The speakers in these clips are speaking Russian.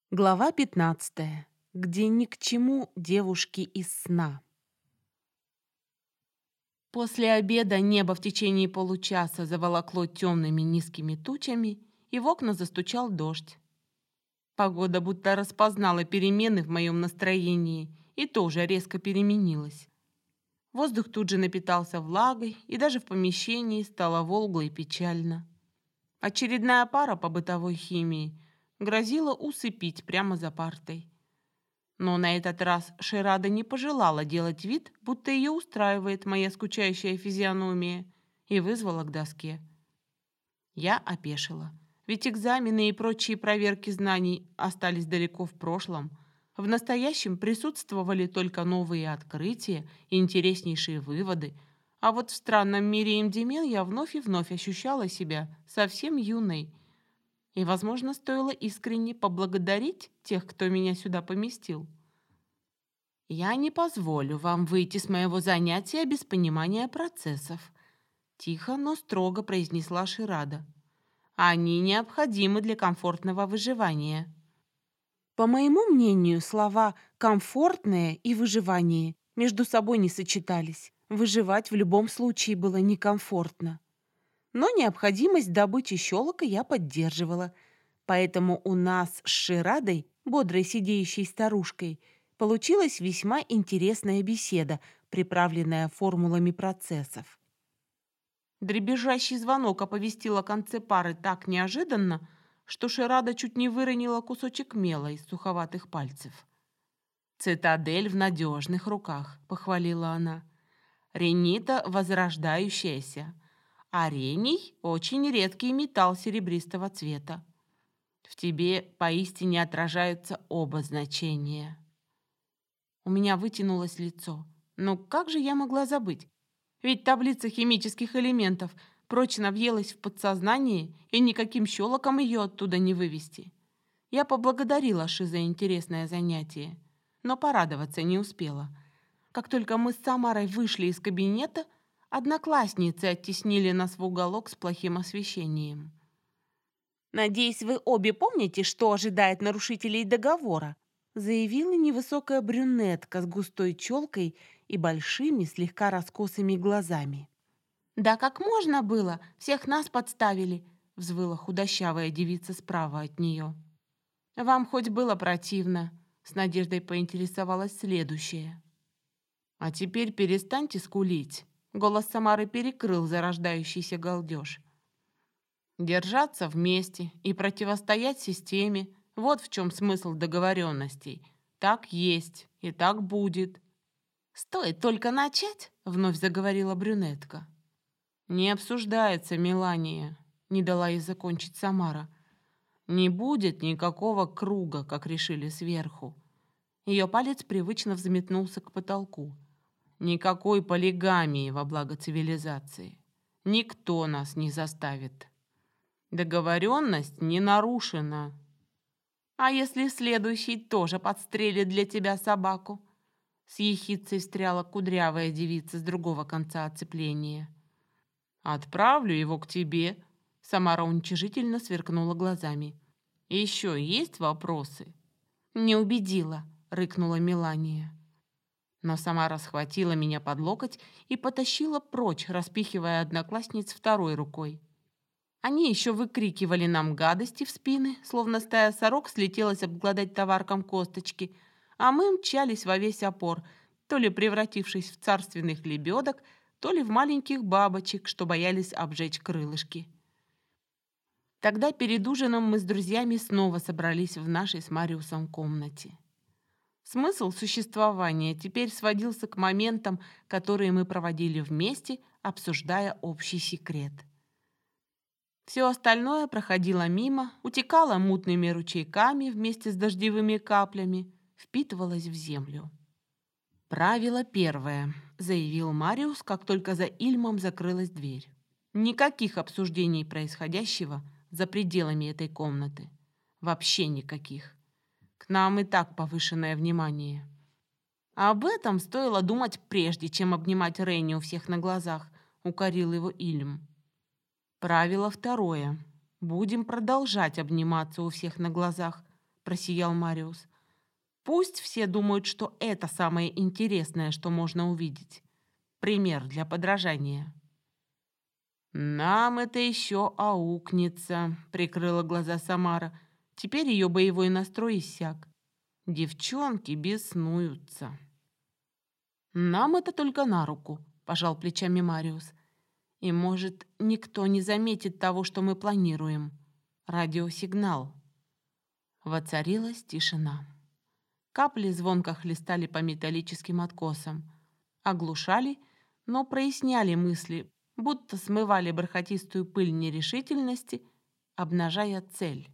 Глава 15, где ни к чему девушки из сна. После обеда небо в течение получаса заволокло темными низкими тучами, и в окна застучал дождь. Погода будто распознала перемены в моем настроении и тоже резко переменилась. Воздух тут же напитался влагой, и даже в помещении стало волгло и печально. Очередная пара по бытовой химии грозила усыпить прямо за партой. Но на этот раз Ширада не пожелала делать вид, будто ее устраивает моя скучающая физиономия, и вызвала к доске. Я опешила, ведь экзамены и прочие проверки знаний остались далеко в прошлом. В настоящем присутствовали только новые открытия и интереснейшие выводы, а вот в странном мире Эмдимен я вновь и вновь ощущала себя совсем юной. И, возможно, стоило искренне поблагодарить тех, кто меня сюда поместил. «Я не позволю вам выйти с моего занятия без понимания процессов», тихо, но строго произнесла Ширада. «Они необходимы для комфортного выживания». По моему мнению, слова «комфортное» и «выживание» между собой не сочетались. Выживать в любом случае было некомфортно. Но необходимость добычи щелока я поддерживала. Поэтому у нас с Ширадой, бодрой сидеющей старушкой, получилась весьма интересная беседа, приправленная формулами процессов. Дребезжащий звонок оповестил о конце пары так неожиданно, что Ширада чуть не выронила кусочек мела из суховатых пальцев. «Цитадель в надежных руках», — похвалила она. «Ренита возрождающаяся, а рений — очень редкий металл серебристого цвета. В тебе поистине отражаются оба значения». У меня вытянулось лицо. Но как же я могла забыть? Ведь таблица химических элементов прочно въелась в подсознание, и никаким щелоком ее оттуда не вывести. Я поблагодарила Ши за интересное занятие, но порадоваться не успела. Как только мы с Самарой вышли из кабинета, одноклассницы оттеснили нас в уголок с плохим освещением. «Надеюсь, вы обе помните, что ожидает нарушителей договора», заявила невысокая брюнетка с густой челкой и большими, слегка раскосыми глазами. «Да как можно было? Всех нас подставили!» взвыла худощавая девица справа от нее. «Вам хоть было противно?» с надеждой поинтересовалась следующая. «А теперь перестаньте скулить!» Голос Самары перекрыл зарождающийся галдеж. «Держаться вместе и противостоять системе — вот в чем смысл договоренностей. Так есть и так будет». «Стоит только начать», — вновь заговорила брюнетка. «Не обсуждается, Мелания», — не дала ей закончить Самара. «Не будет никакого круга, как решили сверху». Ее палец привычно взметнулся к потолку. «Никакой полигамии во благо цивилизации. Никто нас не заставит. Договоренность не нарушена». «А если следующий тоже подстрелит для тебя собаку?» С ехидцей встряла кудрявая девица с другого конца оцепления. «Отправлю его к тебе», — Самара уничижительно сверкнула глазами. «Еще есть вопросы?» «Не убедила», — рыкнула Мелания. Но Самара схватила меня под локоть и потащила прочь, распихивая одноклассниц второй рукой. Они еще выкрикивали нам гадости в спины, словно стая сорок слетелась обглодать товаркам косточки, а мы мчались во весь опор, то ли превратившись в царственных лебедок, то ли в маленьких бабочек, что боялись обжечь крылышки. Тогда перед ужином мы с друзьями снова собрались в нашей с Мариусом комнате. Смысл существования теперь сводился к моментам, которые мы проводили вместе, обсуждая общий секрет. Все остальное проходило мимо, утекало мутными ручейками вместе с дождевыми каплями, впитывалось в землю. «Правило первое», — заявил Мариус, как только за Ильмом закрылась дверь. «Никаких обсуждений происходящего за пределами этой комнаты. Вообще никаких. К нам и так повышенное внимание». «Об этом стоило думать прежде, чем обнимать Ренни у всех на глазах», — укорил его Ильм. «Правило второе. Будем продолжать обниматься у всех на глазах», просиял Мариус. «Пусть все думают, что это самое интересное, что можно увидеть. Пример для подражания». «Нам это еще аукнется», — прикрыла глаза Самара. Теперь ее боевой настрой иссяк. Девчонки беснуются. «Нам это только на руку», — пожал плечами Мариус. «И, может, никто не заметит того, что мы планируем. Радиосигнал». Воцарилась тишина. Капли звонко хлестали по металлическим откосам. Оглушали, но проясняли мысли, будто смывали бархатистую пыль нерешительности, обнажая цель.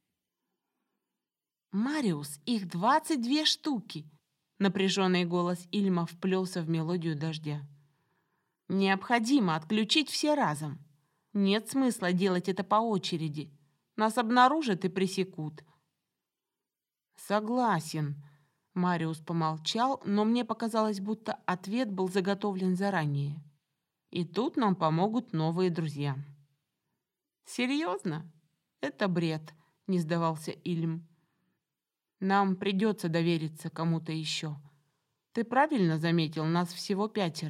«Мариус, их 22 штуки!» Напряженный голос Ильма вплелся в мелодию дождя. «Необходимо отключить все разом. Нет смысла делать это по очереди. Нас обнаружат и пресекут». «Согласен», — Мариус помолчал, но мне показалось, будто ответ был заготовлен заранее. «И тут нам помогут новые друзья». «Серьезно? Это бред», — не сдавался Ильм. «Нам придется довериться кому-то еще. Ты правильно заметил, нас всего 5».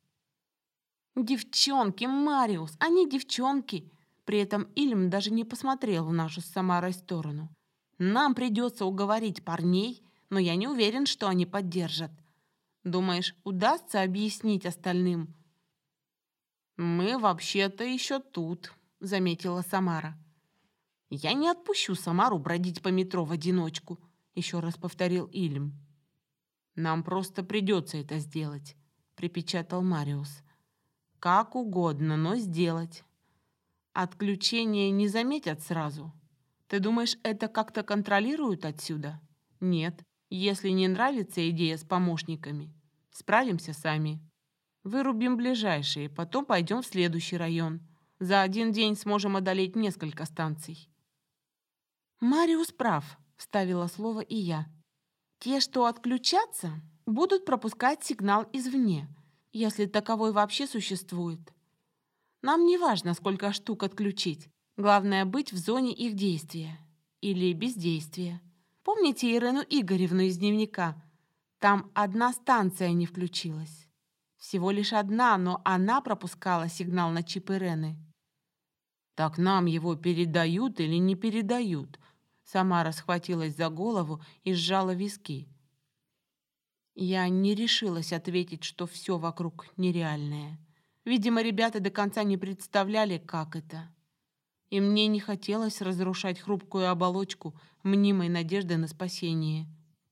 «Девчонки, Мариус, они девчонки!» При этом Ильм даже не посмотрел в нашу с Самарой сторону. «Нам придется уговорить парней, но я не уверен, что они поддержат. Думаешь, удастся объяснить остальным?» «Мы вообще-то еще тут», — заметила Самара. «Я не отпущу Самару бродить по метро в одиночку», — еще раз повторил Ильм. «Нам просто придется это сделать», — припечатал Мариус. «Как угодно, но сделать. Отключение не заметят сразу. Ты думаешь, это как-то контролируют отсюда? Нет. Если не нравится идея с помощниками, справимся сами. Вырубим ближайшие, потом пойдем в следующий район. За один день сможем одолеть несколько станций». «Мариус прав», — вставила слово и я. «Те, что отключатся, будут пропускать сигнал извне, если таковой вообще существует. Нам не важно, сколько штук отключить. Главное быть в зоне их действия. Или бездействия. Помните Ирену Игоревну из дневника? Там одна станция не включилась. Всего лишь одна, но она пропускала сигнал на чип Ирены». «Так нам его передают или не передают?» Самара схватилась за голову и сжала виски. Я не решилась ответить, что все вокруг нереальное. Видимо, ребята до конца не представляли, как это. И мне не хотелось разрушать хрупкую оболочку мнимой надежды на спасение.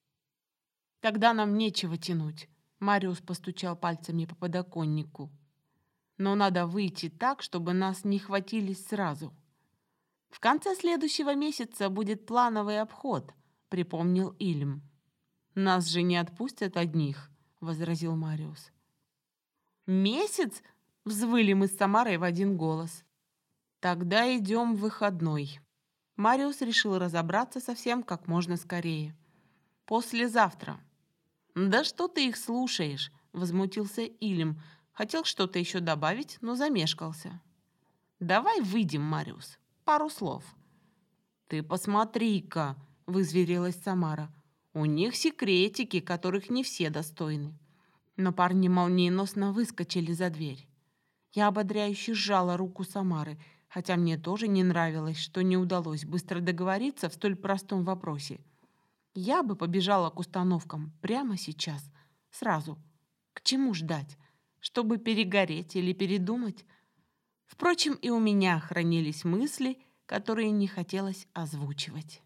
«Тогда нам нечего тянуть», — Мариус постучал пальцами по подоконнику. «Но надо выйти так, чтобы нас не хватились сразу. В конце следующего месяца будет плановый обход», — припомнил Ильм. «Нас же не отпустят одних», — возразил Мариус. «Месяц?» — взвыли мы с Самарой в один голос. «Тогда идем в выходной». Мариус решил разобраться со всем как можно скорее. «Послезавтра». «Да что ты их слушаешь?» — возмутился Ильм. Хотел что-то еще добавить, но замешкался. «Давай выйдем, Мариус. Пару слов». «Ты посмотри-ка!» — вызверилась Самара. «У них секретики, которых не все достойны». Но парни молниеносно выскочили за дверь. Я ободряюще сжала руку Самары, хотя мне тоже не нравилось, что не удалось быстро договориться в столь простом вопросе. Я бы побежала к установкам прямо сейчас, сразу. К чему ждать? Чтобы перегореть или передумать? Впрочем, и у меня хранились мысли, которые не хотелось озвучивать.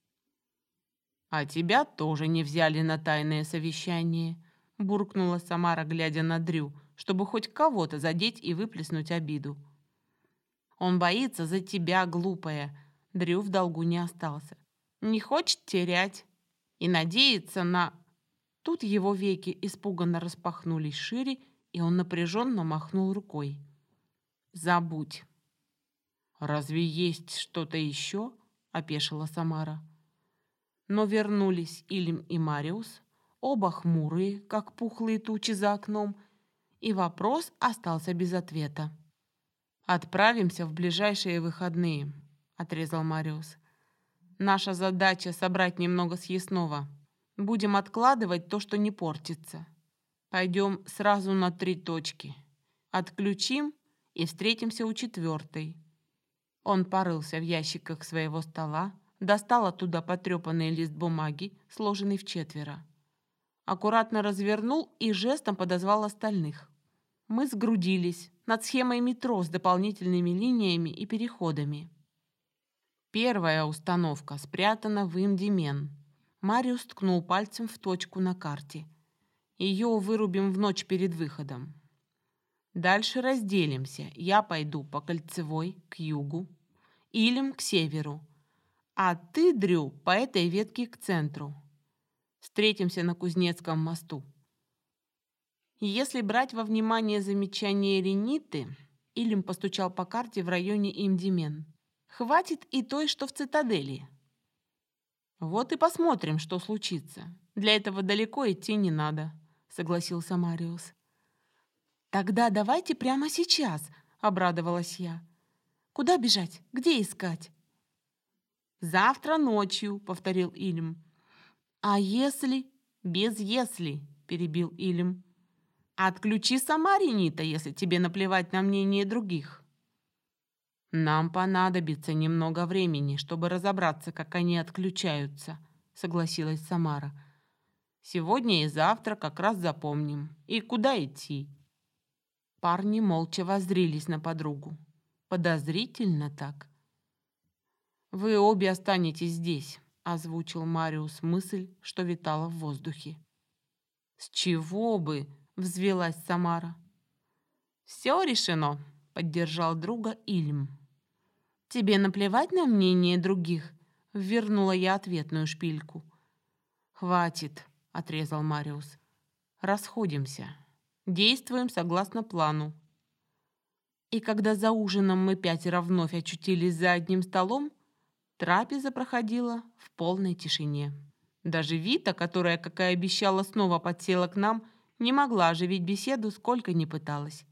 «А тебя тоже не взяли на тайное совещание», — буркнула Самара, глядя на Дрю, чтобы хоть кого-то задеть и выплеснуть обиду. «Он боится за тебя, глупая». Дрю в долгу не остался. «Не хочет терять и надеется на...» Тут его веки испуганно распахнулись шире, и он напряженно махнул рукой. «Забудь». «Разве есть что-то еще?» — опешила Самара. Но вернулись Ильм и Мариус, оба хмурые, как пухлые тучи за окном, и вопрос остался без ответа. «Отправимся в ближайшие выходные», — отрезал Мариус. Наша задача — собрать немного съестного. Будем откладывать то, что не портится. Пойдем сразу на 3 точки. Отключим и встретимся у 4-й. Он порылся в ящиках своего стола, достал оттуда потрепанный лист бумаги, сложенный вчетверо. Аккуратно развернул и жестом подозвал остальных. Мы сгрудились над схемой метро с дополнительными линиями и переходами. Первая установка спрятана в Имдимен. Мариус ткнул пальцем в точку на карте. Ее вырубим в ночь перед выходом. Дальше разделимся. Я пойду по Кольцевой к югу, Илем к северу, а ты, Дрю, по этой ветке к центру. Встретимся на Кузнецком мосту. Если брать во внимание замечание Рениты, Илем постучал по карте в районе Имдимен. Хватит и той, что в цитадели. Вот и посмотрим, что случится. Для этого далеко идти не надо, согласился Мариус. Тогда давайте прямо сейчас, обрадовалась я. Куда бежать? Где искать? Завтра ночью, повторил Илем. А если? Без если, перебил Илем. Отключи сама, Ренита, если тебе наплевать на мнение других. Нам понадобится немного времени, чтобы разобраться, как они отключаются, согласилась Самара. Сегодня и завтра как раз запомним. И куда идти? Парни молча воззрились на подругу. Подозрительно так. «Вы обе останетесь здесь», — озвучил Мариус мысль, что витала в воздухе. «С чего бы?» — взвелась Самара. «Все решено», — поддержал друга Ильм. «Тебе наплевать на мнение других?» — ввернула я ответную шпильку. «Хватит», — отрезал Мариус. «Расходимся. Действуем согласно плану». И когда за ужином мы 5 вновь очутились за одним столом, трапеза проходила в полной тишине. Даже Вита, которая, как и обещала, снова подсела к нам, не могла оживить беседу, сколько ни пыталась.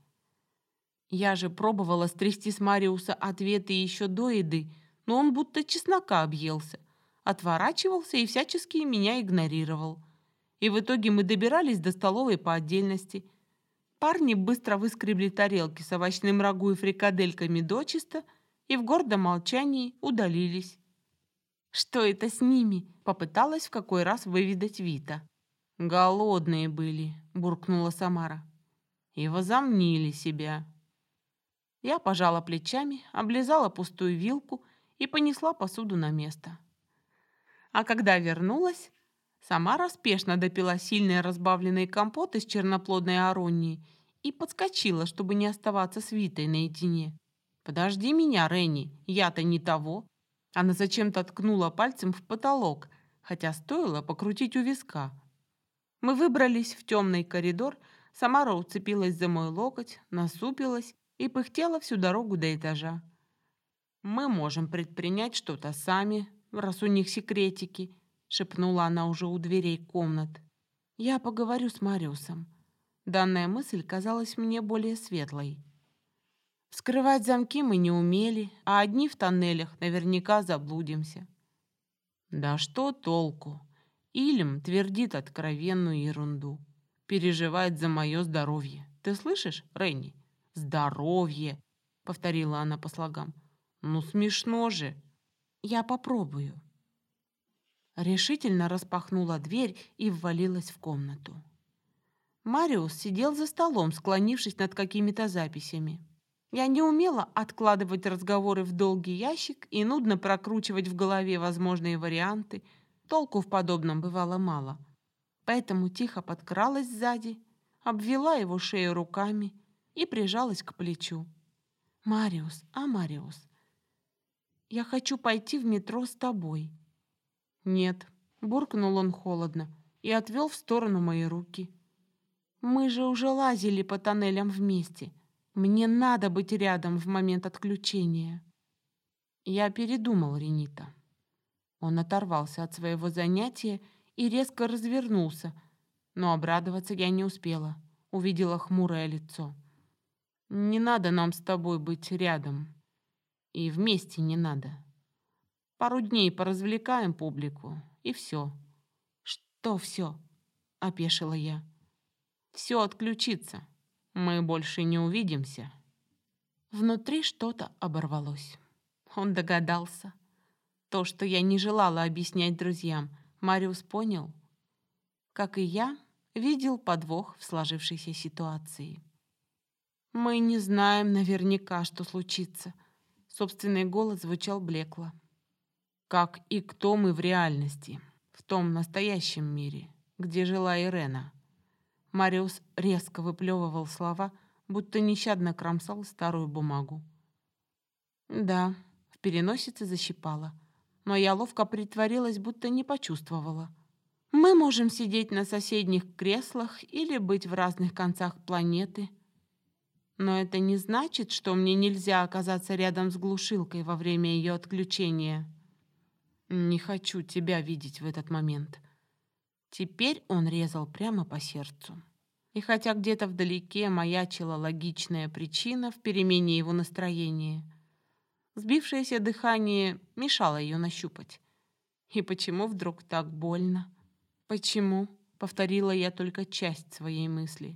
Я же пробовала стрясти с Мариуса ответы еще до еды, но он будто чеснока объелся, отворачивался и всячески меня игнорировал. И в итоге мы добирались до столовой по отдельности. Парни быстро выскребли тарелки с овощным рагу и фрикадельками дочисто и в гордом молчании удалились. «Что это с ними?» — попыталась в какой раз выведать Вита. «Голодные были», — буркнула Самара. «И возомнили себя». Я пожала плечами, облизала пустую вилку и понесла посуду на место. А когда вернулась, Самара спешно допила сильный разбавленный компот из черноплодной аронии и подскочила, чтобы не оставаться с Витой наедине. «Подожди меня, Ренни, я-то не того». Она зачем-то ткнула пальцем в потолок, хотя стоило покрутить у виска. Мы выбрались в темный коридор, Самара уцепилась за мой локоть, насупилась и пыхтела всю дорогу до этажа. «Мы можем предпринять что-то сами, раз у них секретики», — шепнула она уже у дверей комнат. «Я поговорю с Мариусом». Данная мысль казалась мне более светлой. Вскрывать замки мы не умели, а одни в тоннелях наверняка заблудимся. Да что толку? Илем твердит откровенную ерунду. Переживает за мое здоровье. Ты слышишь, Ренни? «Здоровье», — повторила она по слогам. «Ну смешно же». «Я попробую». Решительно распахнула дверь и ввалилась в комнату. Мариус сидел за столом, склонившись над какими-то записями. Я не умела откладывать разговоры в долгий ящик и нудно прокручивать в голове возможные варианты. Толку в подобном бывало мало. Поэтому тихо подкралась сзади, обвела его шею руками и прижалась к плечу. «Мариус, Мариус, я хочу пойти в метро с тобой». «Нет», — буркнул он холодно и отвел в сторону мои руки. «Мы же уже лазили по тоннелям вместе. Мне надо быть рядом в момент отключения». Я передумал, Ренита. Он оторвался от своего занятия и резко развернулся, но обрадоваться я не успела, увидела хмурое лицо. «Не надо нам с тобой быть рядом. И вместе не надо. Пару дней поразвлекаем публику, и все». «Что все?» — опешила я. «Все отключится. Мы больше не увидимся». Внутри что-то оборвалось. Он догадался. То, что я не желала объяснять друзьям, Мариус понял. Как и я, видел подвох в сложившейся ситуации. «Мы не знаем наверняка, что случится». Собственный голос звучал блекло. «Как и кто мы в реальности, в том настоящем мире, где жила Ирена». Мариус резко выплевывал слова, будто нещадно кромсал старую бумагу. Да, в переносице защипало, но я ловко притворилась, будто не почувствовала. Мы можем сидеть на соседних креслах или быть в разных концах планеты. Но это не значит, что мне нельзя оказаться рядом с глушилкой во время ее отключения. Не хочу тебя видеть в этот момент. Теперь он резал прямо по сердцу. И хотя где-то вдалеке маячила логичная причина в перемене его настроения, сбившееся дыхание мешало ее нащупать. И почему вдруг так больно? «Почему?» — повторила я только часть своей мысли.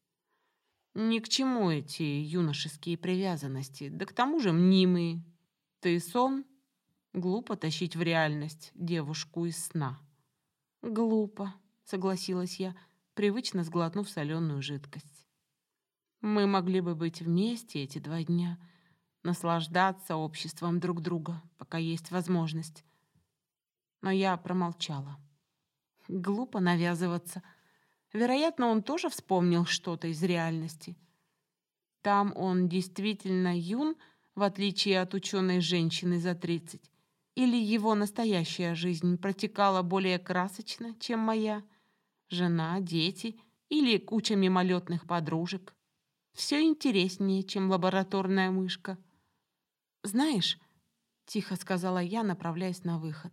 «Ни к чему эти юношеские привязанности, да к тому же мнимые. Ты сон? Глупо тащить в реальность девушку из сна». «Глупо», — согласилась я, привычно сглотнув соленую жидкость. «Мы могли бы быть вместе эти 2 дня, наслаждаться обществом друг друга, пока есть возможность». Но я промолчала. Глупо навязываться. Вероятно, он тоже вспомнил что-то из реальности. Там он действительно юн, в отличие от ученой женщины за 30. Или его настоящая жизнь протекала более красочно, чем моя? Жена, дети или куча мимолетных подружек. Все интереснее, чем лабораторная мышка. «Знаешь», — тихо сказала я, направляясь на выход,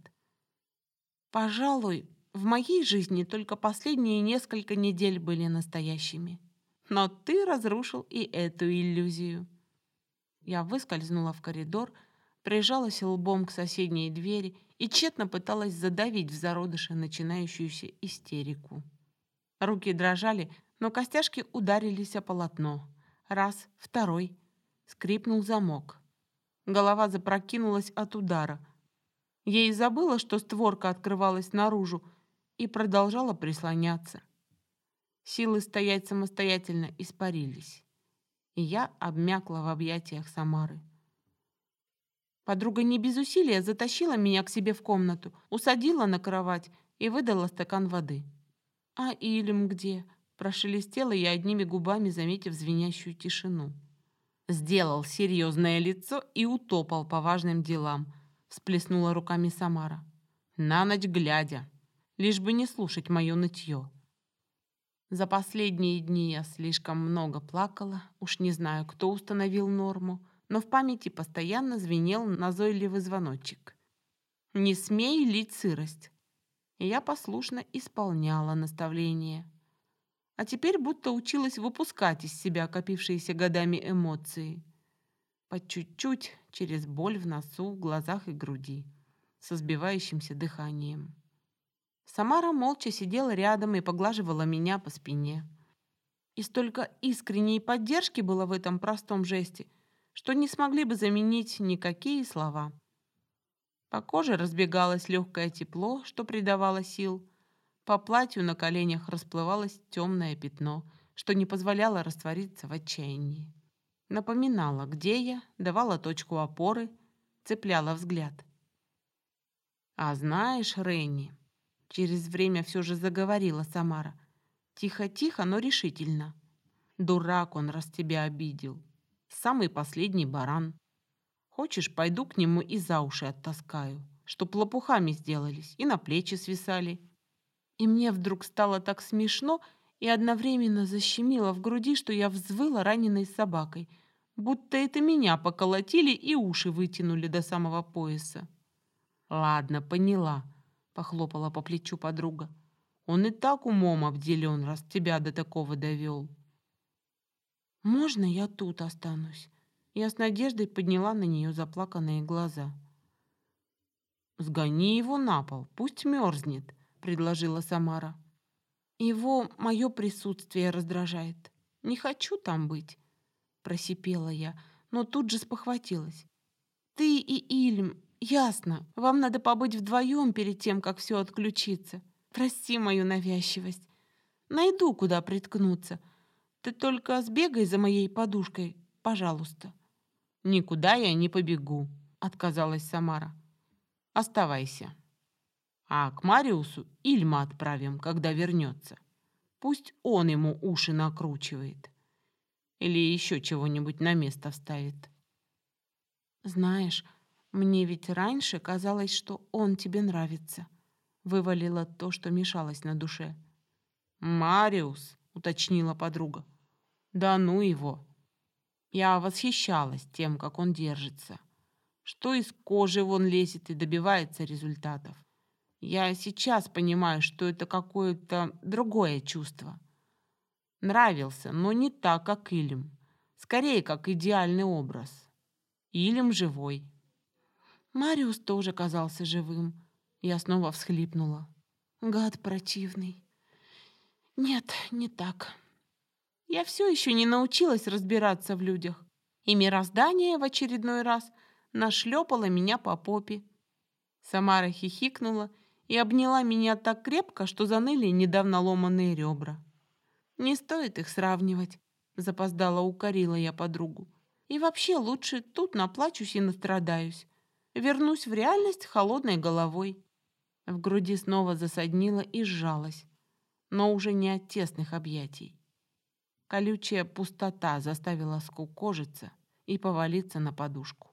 «пожалуй, в моей жизни только последние несколько недель были настоящими. Но ты разрушил и эту иллюзию». Я выскользнула в коридор, прижалась лбом к соседней двери и тщетно пыталась задавить в зародыше начинающуюся истерику. Руки дрожали, но костяшки ударились о полотно. Раз, второй. Скрипнул замок. Голова запрокинулась от удара. Я и забыла, что створка открывалась наружу, и продолжала прислоняться. Силы стоять самостоятельно испарились, и я обмякла в объятиях Самары. Подруга не без усилия затащила меня к себе в комнату, усадила на кровать и выдала стакан воды. «А Илем где?» — прошелестела я одними губами, заметив звенящую тишину. «Сделал серьезное лицо и утопал по важным делам», — всплеснула руками Самара. «На ночь глядя, лишь бы не слушать мое нытье». За последние дни я слишком много плакала, уж не знаю, кто установил норму, но в памяти постоянно звенел назойливый звоночек. «Не смей лить сырость». И я послушно исполняла наставление. А теперь будто училась выпускать из себя копившиеся годами эмоции. По чуть-чуть, через боль в носу, глазах и груди, со сбивающимся дыханием. Самара молча сидела рядом и поглаживала меня по спине. И столько искренней поддержки было в этом простом жесте, что не смогли бы заменить никакие слова. По коже разбегалось легкое тепло, что придавало сил. По платью на коленях расплывалось темное пятно, что не позволяло раствориться в отчаянии. Напоминала, где я, давала точку опоры, цепляла взгляд. «А знаешь, Ренни», — через время все же заговорила Самара, тихо-тихо, но решительно. «Дурак он, раз тебя обидел. Самый последний баран. Хочешь, пойду к нему и за уши оттаскаю, чтоб лопухами сделались и на плечи свисали». И мне вдруг стало так смешно и одновременно защемило в груди, что я взвыла раненой собакой, будто это меня поколотили и уши вытянули до самого пояса. «Ладно, поняла», — похлопала по плечу подруга. «Он и так умом обделен, раз тебя до такого довел». «Можно я тут останусь?» Я с надеждой подняла на нее заплаканные глаза. «Сгони его на пол, пусть мерзнет», — предложила Самара. «Его мое присутствие раздражает. Не хочу там быть», — просипела я, но тут же спохватилась. «Ты и Ильм, ясно, вам надо побыть вдвоем перед тем, как все отключится. Прости мою навязчивость. Найду, куда приткнуться. Ты только сбегай за моей подушкой, пожалуйста». «Никуда я не побегу», — отказалась Самара. «Оставайся. А к Мариусу Ильма отправим, когда вернется. Пусть он ему уши накручивает. Или еще чего-нибудь на место вставит». «Знаешь, мне ведь раньше казалось, что он тебе нравится», — вывалила то, что мешалось на душе. «Мариус», — уточнила подруга. «Да ну его». Я восхищалась тем, как он держится. Что из кожи вон лезет и добивается результатов. Я сейчас понимаю, что это какое-то другое чувство. Нравился, но не так, как Илем. Скорее, как идеальный образ. Илем живой. Мариус тоже казался живым. Я снова всхлипнула. Гад противный. Нет, не так. Я все еще не научилась разбираться в людях. И мироздание в очередной раз нашлепало меня по попе. Самара хихикнула и обняла меня так крепко, что заныли недавно ломаные ребра. «Не стоит их сравнивать», — запоздала укорила я подругу. «И вообще лучше тут наплачусь и настрадаюсь. Вернусь в реальность холодной головой». В груди снова засаднило и сжалось, но уже не от тесных объятий. Колючая пустота заставила скукожиться и повалиться на подушку.